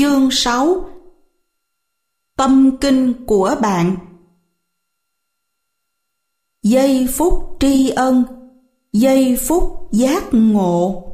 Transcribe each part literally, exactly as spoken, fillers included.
Chương sáu. Tâm kinh của bạn. Giây phút tri ân, giây phút giác ngộ.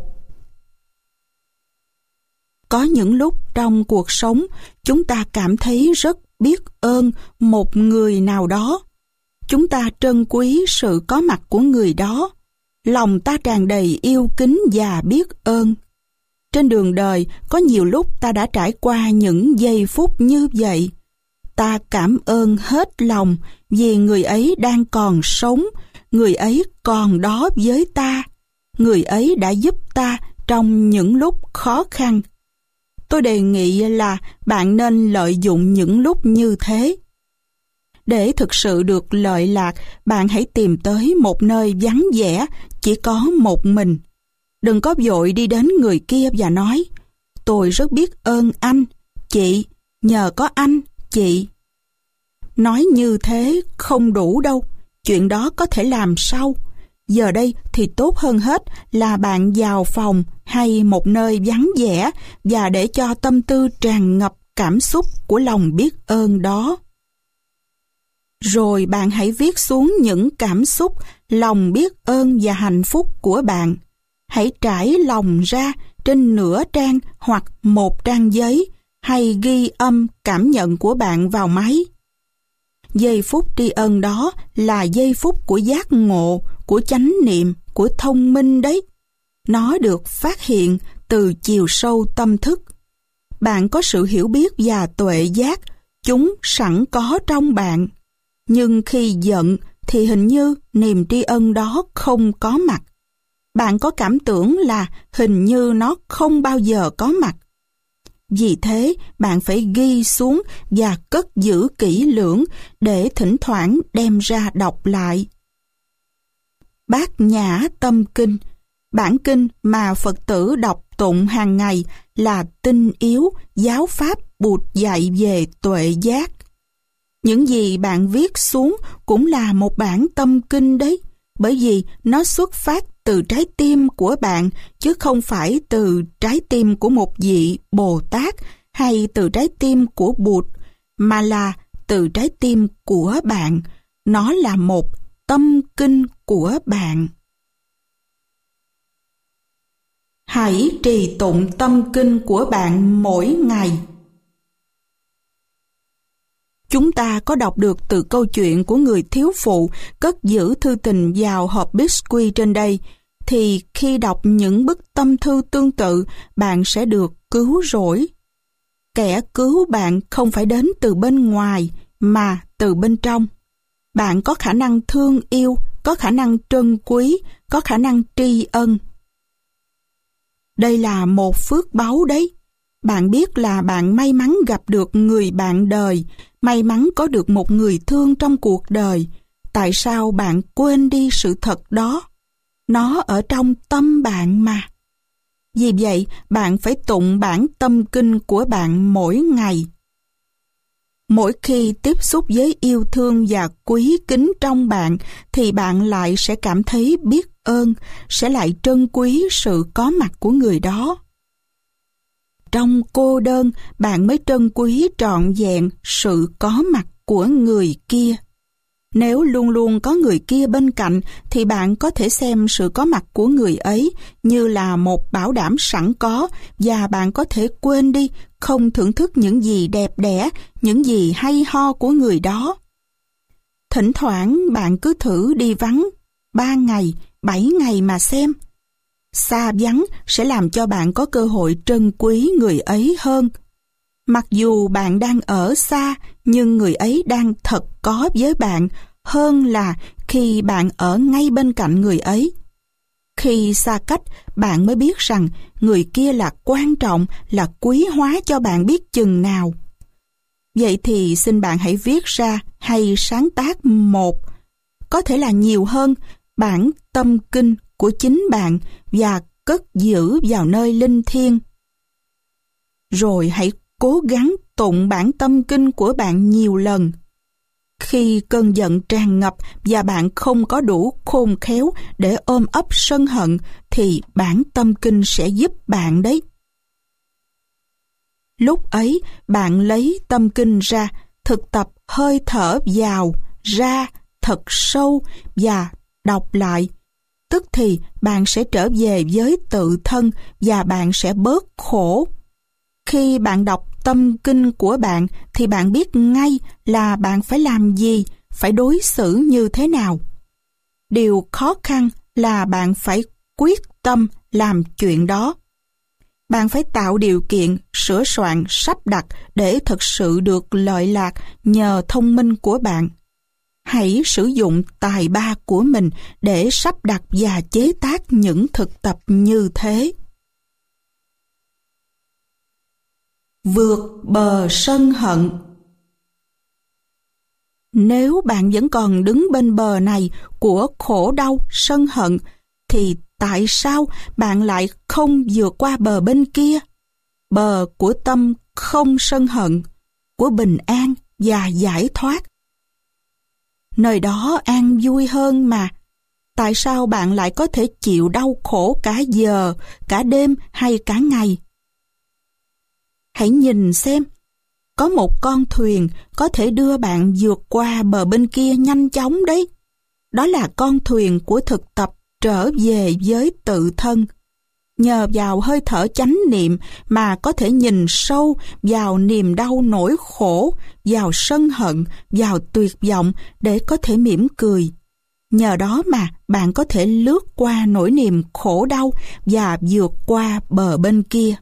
Có những lúc trong cuộc sống chúng ta cảm thấy rất biết ơn một người nào đó. Chúng ta trân quý sự có mặt của người đó. Lòng ta tràn đầy yêu kính và biết ơn. Trên đường đời có nhiều lúc ta đã trải qua những giây phút như vậy. Ta cảm ơn hết lòng vì người ấy đang còn sống, người ấy còn đó với ta, người ấy đã giúp ta trong những lúc khó khăn. Tôi đề nghị là bạn nên lợi dụng những lúc như thế. Để thực sự được lợi lạc, bạn hãy tìm tới một nơi vắng vẻ, chỉ có một mình. Đừng có vội đi đến người kia và nói: tôi rất biết ơn anh, chị, nhờ có anh, chị. Nói như thế không đủ đâu, chuyện đó có thể làm sau. Giờ đây thì tốt hơn hết là bạn vào phòng hay một nơi vắng vẻ và để cho tâm tư tràn ngập cảm xúc của lòng biết ơn đó. Rồi bạn hãy viết xuống những cảm xúc, lòng biết ơn và hạnh phúc của bạn. Hãy trải lòng ra trên nửa trang hoặc một trang giấy, hay ghi âm cảm nhận của bạn vào máy. Giây phút tri ân đó là giây phút của giác ngộ, của chánh niệm, của thông minh đấy. Nó được phát hiện từ chiều sâu tâm thức. Bạn có sự hiểu biết và tuệ giác, chúng sẵn có trong bạn. Nhưng khi giận thì hình như niềm tri ân đó không có mặt. Bạn có cảm tưởng là hình như nó không bao giờ có mặt. Vì thế, bạn phải ghi xuống và cất giữ kỹ lưỡng để thỉnh thoảng đem ra đọc lại. Bát Nhã Tâm Kinh, bản kinh mà Phật tử đọc tụng hàng ngày, là tinh yếu giáo pháp Bụt dạy về tuệ giác. Những gì bạn viết xuống cũng là một bản tâm kinh đấy, bởi vì nó xuất phát từ trái tim của bạn, chứ không phải từ trái tim của một vị Bồ Tát hay từ trái tim của Bụt, mà là từ trái tim của bạn. Nó là một tâm kinh của bạn. Hãy trì tụng tâm kinh của bạn mỗi ngày. Chúng ta có đọc được từ câu chuyện của người thiếu phụ cất giữ thư tình vào hộp biscuit trên đây, thì khi đọc những bức tâm thư tương tự, bạn sẽ được cứu rỗi. Kẻ cứu bạn không phải đến từ bên ngoài, mà từ bên trong. Bạn có khả năng thương yêu, có khả năng trân quý, có khả năng tri ân. Đây là một phước báu đấy. Bạn biết là bạn may mắn gặp được người bạn đời, may mắn có được một người thương trong cuộc đời. Tại sao bạn quên đi sự thật đó? Nó ở trong tâm bạn mà. Vì vậy, bạn phải tụng bản tâm kinh của bạn mỗi ngày. Mỗi khi tiếp xúc với yêu thương và quý kính trong bạn, thì bạn lại sẽ cảm thấy biết ơn, sẽ lại trân quý sự có mặt của người đó. Trong cô đơn, bạn mới trân quý trọn vẹn sự có mặt của người kia. Nếu luôn luôn có người kia bên cạnh, thì bạn có thể xem sự có mặt của người ấy như là một bảo đảm sẵn có, và bạn có thể quên đi, không thưởng thức những gì đẹp đẽ, những gì hay ho của người đó. Thỉnh thoảng bạn cứ thử đi vắng ba ngày, bảy ngày mà xem. Xa vắng sẽ làm cho bạn có cơ hội trân quý người ấy hơn. Mặc dù bạn đang ở xa, nhưng người ấy đang thật có với bạn hơn là khi bạn ở ngay bên cạnh người ấy. Khi xa cách, bạn mới biết rằng người kia là quan trọng, là quý hóa cho bạn biết chừng nào. Vậy thì xin bạn hãy viết ra hay sáng tác một, có thể là nhiều hơn, bản tâm kinh của chính bạn và cất giữ vào nơi linh thiêng. Rồi hãy cố gắng tụng bản tâm kinh của bạn nhiều lần. Khi cơn giận tràn ngập và bạn không có đủ khôn khéo để ôm ấp sân hận, thì bản tâm kinh sẽ giúp bạn đấy. Lúc ấy, bạn lấy tâm kinh ra, thực tập hơi thở vào, ra, thật sâu và đọc lại. Tức thì bạn sẽ trở về với tự thân và bạn sẽ bớt khổ. Khi bạn đọc tâm kinh của bạn thì bạn biết ngay là bạn phải làm gì, phải đối xử như thế nào. Điều khó khăn là bạn phải quyết tâm làm chuyện đó. Bạn phải tạo điều kiện, sửa soạn, sắp đặt để thực sự được lợi lạc nhờ thông minh của bạn. Hãy sử dụng tài ba của mình để sắp đặt và chế tác những thực tập như thế. Vượt bờ sân hận. Nếu bạn vẫn còn đứng bên bờ này của khổ đau, sân hận, thì tại sao bạn lại không vượt qua bờ bên kia? Bờ của tâm không sân hận, của bình an và giải thoát. Nơi đó an vui hơn mà. Tại sao bạn lại có thể chịu đau khổ cả giờ, cả đêm hay cả ngày? Hãy nhìn xem, có một con thuyền có thể đưa bạn vượt qua bờ bên kia nhanh chóng đấy. Đó là con thuyền của thực tập trở về với tự thân. Nhờ vào hơi thở chánh niệm mà có thể nhìn sâu vào niềm đau nỗi khổ, vào sân hận, vào tuyệt vọng để có thể mỉm cười. Nhờ đó mà bạn có thể lướt qua nỗi niềm khổ đau và vượt qua bờ bên kia.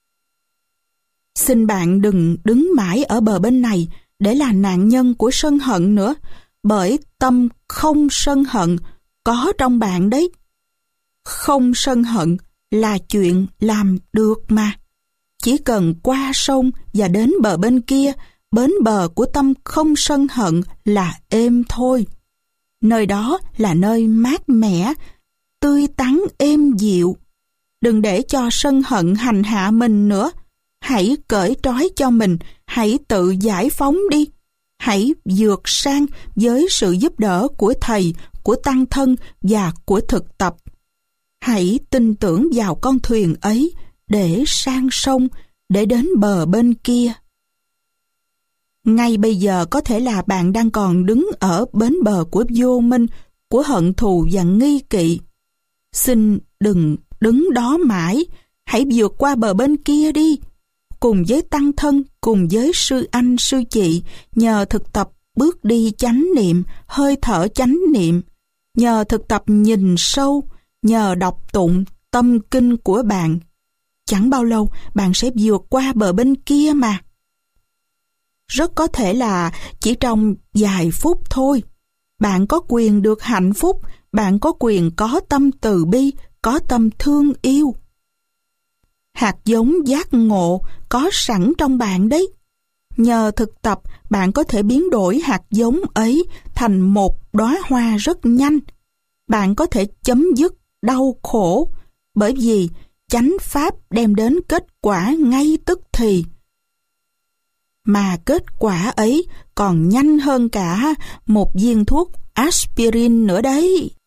Xin bạn đừng đứng mãi ở bờ bên này để là nạn nhân của sân hận nữa, bởi tâm không sân hận có trong bạn đấy. Không sân hận là chuyện làm được mà. Chỉ cần qua sông và đến bờ bên kia, bến bờ của tâm không sân hận là êm thôi. Nơi đó là nơi mát mẻ, tươi tắn êm dịu. Đừng để cho sân hận hành hạ mình nữa. Hãy cởi trói cho mình, hãy tự giải phóng đi. Hãy vượt sang với sự giúp đỡ của Thầy, của Tăng Thân và của thực tập. Hãy tin tưởng vào con thuyền ấy để sang sông, để đến bờ bên kia. Ngay bây giờ có thể là bạn đang còn đứng ở bến bờ của vô minh, của hận thù và nghi kỵ. Xin đừng đứng đó mãi, hãy vượt qua bờ bên kia đi. Cùng với Tăng Thân, cùng với sư anh, sư chị, nhờ thực tập bước đi chánh niệm, hơi thở chánh niệm, nhờ thực tập nhìn sâu, nhờ đọc tụng tâm kinh của bạn. Chẳng bao lâu bạn sẽ vượt qua bờ bên kia mà. Rất có thể là chỉ trong vài phút thôi. Bạn có quyền được hạnh phúc, bạn có quyền có tâm từ bi, có tâm thương yêu. Hạt giống giác ngộ có sẵn trong bạn đấy. Nhờ thực tập, bạn có thể biến đổi hạt giống ấy thành một đóa hoa rất nhanh. Bạn có thể chấm dứt đau khổ, bởi vì chánh pháp đem đến kết quả ngay tức thì. Mà kết quả ấy còn nhanh hơn cả một viên thuốc aspirin nữa đấy.